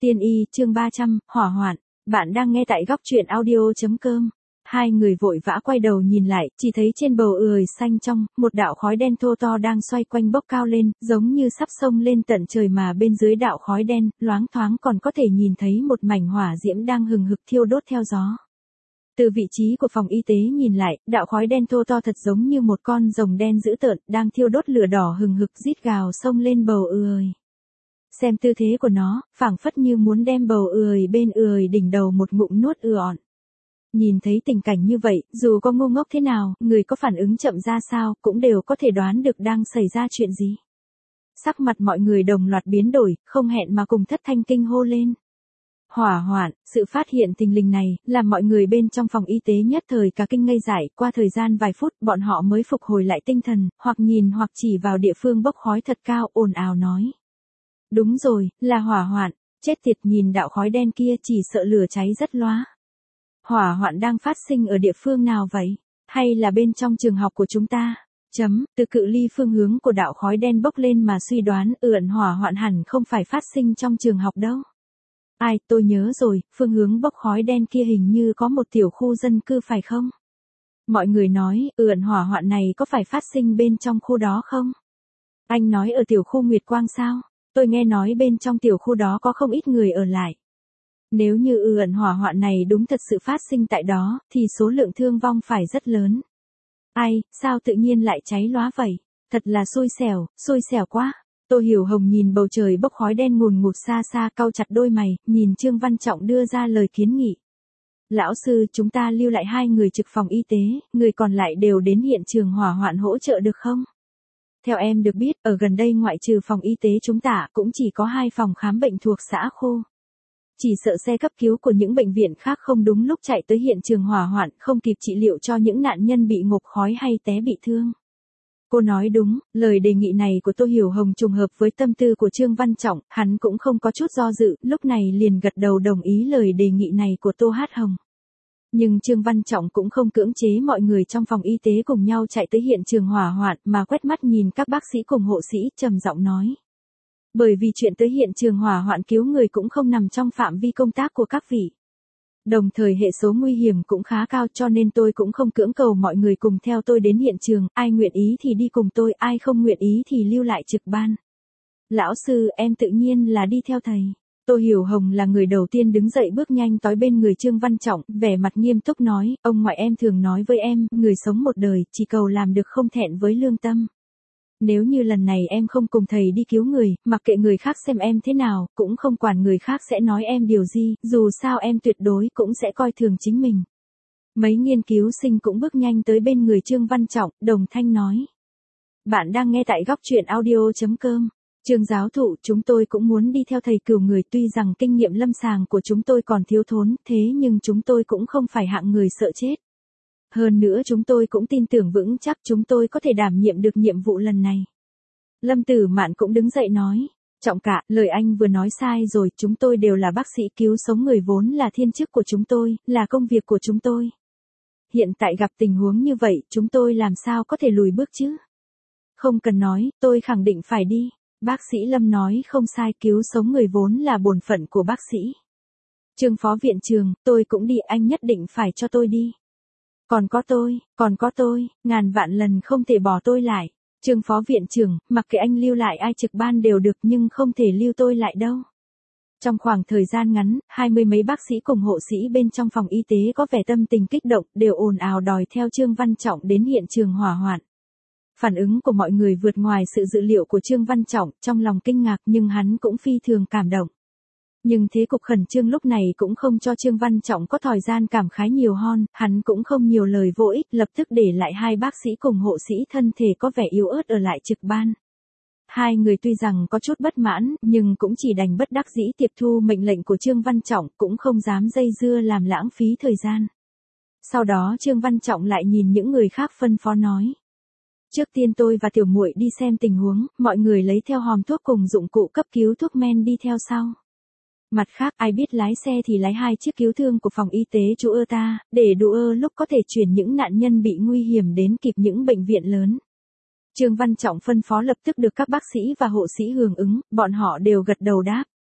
Tiên y chương 300, hỏa hoạn. Bạn đang nghe tại góc truyện audio.com. Hai người vội vã quay đầu nhìn lại, chỉ thấy trên bầu ười xanh trong, một đạo khói đen thô to đang xoay quanh bốc cao lên, giống như sắp xông lên tận trời mà bên dưới đạo khói đen, loáng thoáng còn có thể nhìn thấy một mảnh hỏa diễm đang hừng hực thiêu đốt theo gió. Từ vị trí của phòng y tế nhìn lại, đạo khói đen thô to thật giống như một con rồng đen dữ tợn, đang thiêu đốt lửa đỏ hừng hực rít gào xông lên bầu ười. Xem tư thế của nó, phảng phất như muốn đem bầu ười bên ười đỉnh đầu một ngụm nuốt òn. Nhìn thấy tình cảnh như vậy, dù có ngu ngốc thế nào, người có phản ứng chậm ra sao, cũng đều có thể đoán được đang xảy ra chuyện gì. Sắc mặt mọi người đồng loạt biến đổi, không hẹn mà cùng thất thanh kinh hô lên. Hỏa hoạn, sự phát hiện tình lình này, làm mọi người bên trong phòng y tế nhất thời cả kinh ngây dại, qua thời gian vài phút, bọn họ mới phục hồi lại tinh thần, hoặc nhìn hoặc chỉ vào địa phương bốc khói thật cao, ồn ào nói. Đúng rồi, là hỏa hoạn, chết tiệt, nhìn đạo khói đen kia chỉ sợ lửa cháy rất lóa. Hỏa hoạn đang phát sinh ở địa phương nào vậy? Hay là bên trong trường học của chúng ta? Từ cự ly phương hướng của đạo khói đen bốc lên mà suy đoán hỏa hoạn hẳn không phải phát sinh trong trường học đâu. Ai, tôi nhớ rồi, phương hướng bốc khói đen kia hình như có một tiểu khu dân cư phải không? Mọi người nói, hỏa hoạn này có phải phát sinh bên trong khu đó không? Anh nói ở tiểu khu Nguyệt Quang sao? Tôi nghe nói bên trong tiểu khu đó có không ít người ở lại. Nếu như hỏa hoạn này đúng thật sự phát sinh tại đó, thì số lượng thương vong phải rất lớn. Ai, sao tự nhiên lại cháy lóa vậy? Thật là xui xẻo quá. Tô Hiểu Hồng nhìn bầu trời bốc khói đen ngùn ngụt xa xa, cau chặt đôi mày, nhìn Trương Văn Trọng đưa ra lời kiến nghị. Lão sư, chúng ta lưu lại 2 người trực phòng y tế, người còn lại đều đến hiện trường hỏa hoạn hỗ trợ được không? Theo em được biết, ở gần đây ngoại trừ phòng y tế chúng ta cũng chỉ có 2 phòng khám bệnh thuộc xã khu. Chỉ sợ xe cấp cứu của những bệnh viện khác không đúng lúc chạy tới hiện trường hỏa hoạn, không kịp trị liệu cho những nạn nhân bị ngộp khói hay té bị thương. Cô nói đúng, lời đề nghị này của Tô Hiểu Hồng trùng hợp với tâm tư của Trương Văn Trọng, hắn cũng không có chút do dự, lúc này liền gật đầu đồng ý lời đề nghị này của Tô Hát Hồng. Nhưng Trương Văn Trọng cũng không cưỡng chế mọi người trong phòng y tế cùng nhau chạy tới hiện trường hỏa hoạn mà quét mắt nhìn các bác sĩ cùng hộ sĩ, trầm giọng nói. Bởi vì chuyện tới hiện trường hỏa hoạn cứu người cũng không nằm trong phạm vi công tác của các vị. Đồng thời hệ số nguy hiểm cũng khá cao, cho nên tôi cũng không cưỡng cầu mọi người cùng theo tôi đến hiện trường, ai nguyện ý thì đi cùng tôi, ai không nguyện ý thì lưu lại trực ban. Lão sư, em tự nhiên là đi theo thầy. Tô Hiểu Hồng là người đầu tiên đứng dậy bước nhanh tới bên người Trương Văn Trọng, vẻ mặt nghiêm túc nói, ông ngoại em thường nói với em, người sống một đời, chỉ cầu làm được không thẹn với lương tâm. Nếu như lần này em không cùng thầy đi cứu người, mặc kệ người khác xem em thế nào, cũng không quản người khác sẽ nói em điều gì, dù sao em tuyệt đối cũng sẽ coi thường chính mình. Mấy nghiên cứu sinh cũng bước nhanh tới bên người Trương Văn Trọng, đồng thanh nói. Bạn đang nghe tại góc truyện audio.com. Trương giáo thụ, chúng tôi cũng muốn đi theo thầy cửu người, tuy rằng kinh nghiệm lâm sàng của chúng tôi còn thiếu thốn, thế nhưng chúng tôi cũng không phải hạng người sợ chết. Hơn nữa chúng tôi cũng tin tưởng vững chắc chúng tôi có thể đảm nhiệm được nhiệm vụ lần này. Lâm Tử Mạn cũng đứng dậy nói. Trọng cả, lời anh vừa nói sai rồi, chúng tôi đều là bác sĩ, cứu sống người vốn là thiên chức của chúng tôi, là công việc của chúng tôi. Hiện tại gặp tình huống như vậy, chúng tôi làm sao có thể lùi bước chứ? Không cần nói, tôi khẳng định phải đi. Bác sĩ Lâm nói không sai, cứu sống người vốn là bổn phận của bác sĩ. Trương phó viện trưởng, tôi cũng đi, anh nhất định phải cho tôi đi. Còn có tôi, ngàn vạn lần không thể bỏ tôi lại. Trương phó viện trưởng, mặc kệ anh lưu lại ai trực ban đều được nhưng không thể lưu tôi lại đâu. Trong khoảng thời gian ngắn, 20 mấy bác sĩ cùng hộ sĩ bên trong phòng y tế có vẻ tâm tình kích động, đều ồn ào đòi theo Trương Văn Trọng đến hiện trường hỏa hoạn. Phản ứng của mọi người vượt ngoài sự dự liệu của Trương Văn Trọng, trong lòng kinh ngạc nhưng hắn cũng phi thường cảm động. Nhưng thế cục khẩn trương lúc này cũng không cho Trương Văn Trọng có thời gian cảm khái nhiều hơn, hắn cũng không nhiều lời vô ích, lập tức để lại 2 bác sĩ cùng hộ sĩ thân thể có vẻ yếu ớt ở lại trực ban. 2 người tuy rằng có chút bất mãn, nhưng cũng chỉ đành bất đắc dĩ tiếp thu mệnh lệnh của Trương Văn Trọng, cũng không dám dây dưa làm lãng phí thời gian. Sau đó Trương Văn Trọng lại nhìn những người khác phân phó nói. Trước tiên tôi và tiểu muội đi xem tình huống, mọi người lấy theo hòm thuốc cùng dụng cụ cấp cứu thuốc men đi theo sau. Mặt khác, ai biết lái xe thì lái 2 chiếc cứu thương của phòng y tế chú ta, để đủ lúc có thể chuyển những nạn nhân bị nguy hiểm đến kịp những bệnh viện lớn. Trương Văn Trọng phân phó lập tức được các bác sĩ và hộ sĩ hưởng ứng, bọn họ đều gật đầu đáp.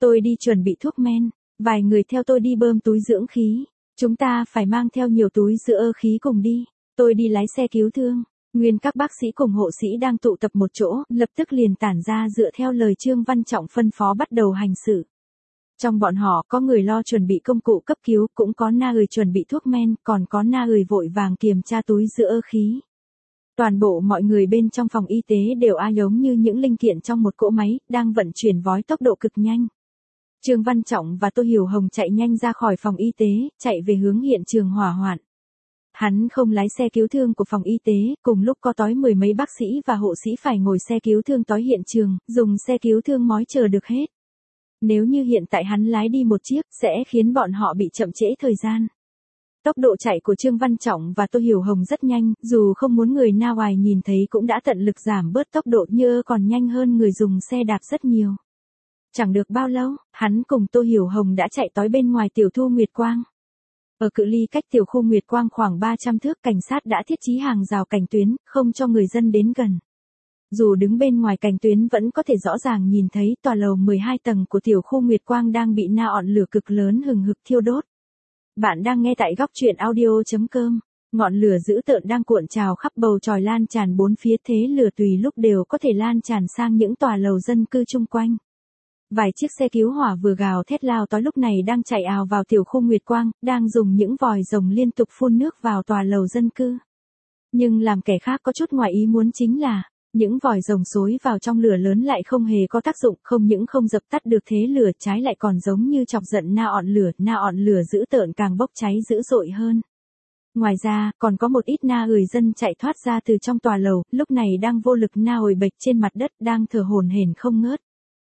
Tôi đi chuẩn bị thuốc men, vài người theo tôi đi bơm túi dưỡng khí. Chúng ta phải mang theo nhiều túi dưỡng khí cùng đi. Tôi đi lái xe cứu thương. Nguyên các bác sĩ cùng hộ sĩ đang tụ tập một chỗ, lập tức liền tản ra dựa theo lời Trương Văn Trọng phân phó bắt đầu hành sự. Trong bọn họ có người lo chuẩn bị công cụ cấp cứu, cũng có người chuẩn bị thuốc men, còn có người vội vàng kiểm tra túi dưỡng khí. Toàn bộ mọi người bên trong phòng y tế đều giống như những linh kiện trong một cỗ máy, đang vận chuyển với tốc độ cực nhanh. Trương Văn Trọng và Tô Hiểu Hồng chạy nhanh ra khỏi phòng y tế, chạy về hướng hiện trường hỏa hoạn. Hắn không lái xe cứu thương của phòng y tế, cùng lúc có tới 10 mấy bác sĩ và hộ sĩ phải ngồi xe cứu thương tới hiện trường, dùng xe cứu thương mói chờ được hết. Nếu như hiện tại hắn lái đi một chiếc, sẽ khiến bọn họ bị chậm trễ thời gian. Tốc độ chạy của Trương Văn Trọng và Tô Hiểu Hồng rất nhanh, dù không muốn người ngoài nhìn thấy cũng đã tận lực giảm bớt tốc độ như còn nhanh hơn người dùng xe đạp rất nhiều. Chẳng được bao lâu, hắn cùng Tô Hiểu Hồng đã chạy tới bên ngoài tiểu khu Nguyệt Quang. Ở cự ly cách tiểu khu Nguyệt Quang khoảng 300 thước, cảnh sát đã thiết trí hàng rào cảnh tuyến, không cho người dân đến gần. Dù đứng bên ngoài cảnh tuyến vẫn có thể rõ ràng nhìn thấy tòa lầu 12 tầng của tiểu khu Nguyệt Quang đang bị ngọn lửa cực lớn hừng hực thiêu đốt. Bạn đang nghe tại góc truyện audio.com. Ngọn lửa dữ tợn đang cuộn trào khắp bầu trời, lan tràn bốn phía, thế lửa tùy lúc đều có thể lan tràn sang những tòa lầu dân cư chung quanh. Vài chiếc xe cứu hỏa vừa gào thét lao tới lúc này đang chạy ào vào tiểu khu Nguyệt Quang, đang dùng những vòi rồng liên tục phun nước vào tòa lầu dân cư. Nhưng làm kẻ khác có chút ngoài ý muốn chính là, những vòi rồng xối vào trong lửa lớn lại không hề có tác dụng, không những không dập tắt được thế lửa, trái lại còn giống như chọc giận ngọn lửa dữ tợn càng bốc cháy dữ dội hơn. Ngoài ra, còn có một ít người dân chạy thoát ra từ trong tòa lầu, lúc này đang vô lực ngồi bệt trên mặt đất, đang thở hổn hển không ngớt.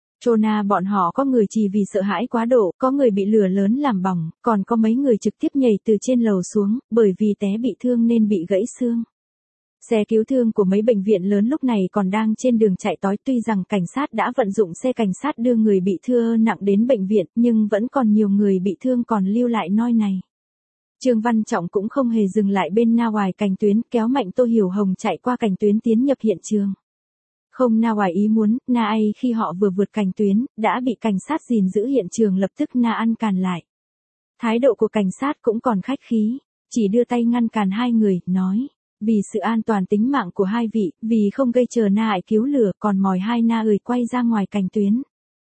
Bọn họ có người chỉ vì sợ hãi quá độ, có người bị lửa lớn làm bỏng, còn có mấy người trực tiếp nhảy từ trên lầu xuống, bởi vì té bị thương nên bị gãy xương. Xe cứu thương của mấy bệnh viện lớn lúc này còn đang trên đường chạy tới, tuy rằng cảnh sát đã vận dụng xe cảnh sát đưa người bị thương nặng đến bệnh viện, nhưng vẫn còn nhiều người bị thương còn lưu lại nơi này. Trương Văn Trọng cũng không hề dừng lại bên ngoài cảnh tuyến, kéo mạnh Tô Hiểu Hồng chạy qua cảnh tuyến tiến nhập hiện trường. Không ngoài ý muốn, khi họ vừa vượt cảnh tuyến, đã bị cảnh sát gìn giữ hiện trường lập tức ăn cản lại. Thái độ của cảnh sát cũng còn khách khí, chỉ đưa tay ngăn cản hai người, nói, vì sự an toàn tính mạng của hai vị, vì không gây chờ cứu lửa, còn mời hai người quay ra ngoài cảnh tuyến.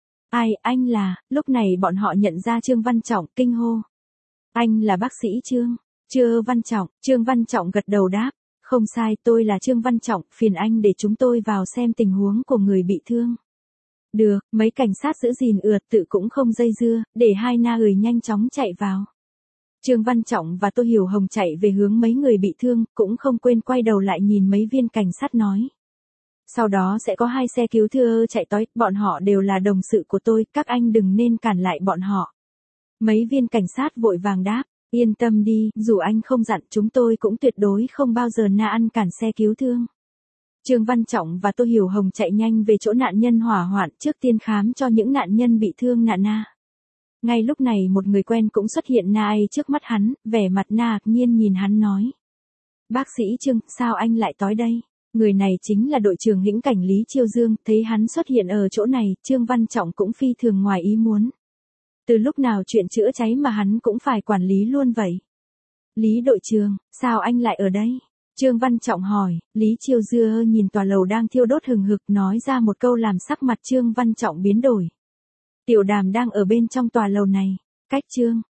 Anh là, lúc này bọn họ nhận ra Trương Văn Trọng, kinh hô. Anh là bác sĩ Trương Văn Trọng gật đầu đáp. Không sai, tôi là Trương Văn Trọng, phiền anh để chúng tôi vào xem tình huống của người bị thương. Được, mấy cảnh sát giữ gìn tự cũng không dây dưa, để hai người nhanh chóng chạy vào. Trương Văn Trọng và Tô Hiểu Hồng chạy về hướng mấy người bị thương, cũng không quên quay đầu lại nhìn mấy viên cảnh sát nói. Sau đó sẽ có hai xe cứu thương chạy tới, bọn họ đều là đồng sự của tôi, các anh đừng nên cản lại bọn họ. Mấy viên cảnh sát vội vàng đáp. Yên tâm đi, dù anh không dặn chúng tôi cũng tuyệt đối không bao giờ ăn cản xe cứu thương. Trương Văn Trọng và Tô Hiểu Hồng chạy nhanh về chỗ nạn nhân hỏa hoạn, trước tiên khám cho những nạn nhân bị thương Ngay lúc này một người quen cũng xuất hiện trước mắt hắn, vẻ mặt ngạc nhiên nhìn hắn nói. Bác sĩ Trương, sao anh lại tới đây? Người này chính là đội trưởng Hĩnh cảnh Lý Chiêu Dương, thấy hắn xuất hiện ở chỗ này, Trương Văn Trọng cũng phi thường ngoài ý muốn. Từ lúc nào chuyện chữa cháy mà hắn cũng phải quản lý luôn vậy? Lý đội trưởng, sao anh lại ở đây? Trương Văn Trọng hỏi. Lý Chiêu Dương nhìn tòa lầu đang thiêu đốt hừng hực, nói ra một câu làm sắc mặt Trương Văn Trọng biến đổi. Tiểu Đàm đang ở bên trong tòa lầu này. Cách Trương